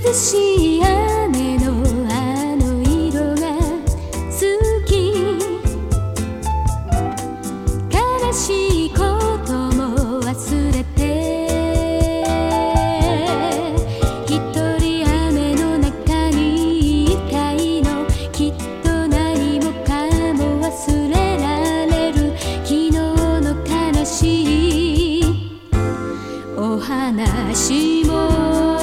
しい雨のあの色が好き、悲しいことも忘れて一人雨の中にいたいの、きっと何もかも忘れられる昨日の悲しいお話も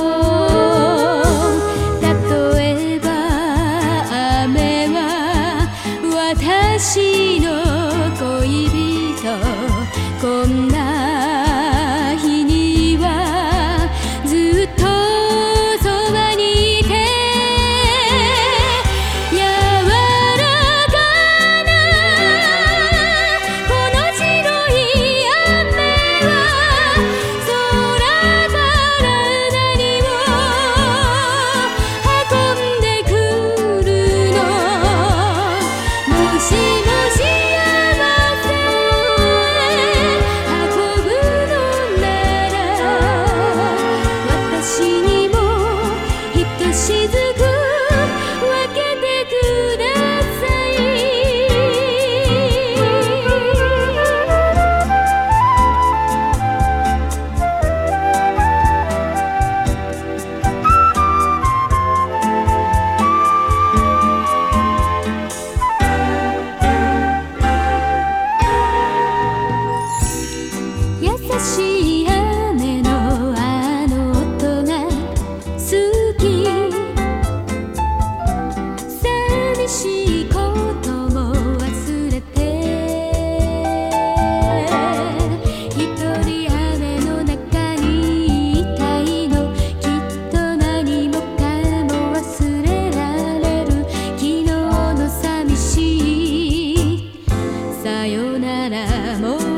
私の恋人、こんな日にはずっとそばにいて、柔らかなこの白い雨は空から何を運んでくるの。もし優しい雨のあの音が好き、寂しいことも忘れて一人雨の中にいたいの、きっと何もかも忘れられる昨日の寂しいさよならも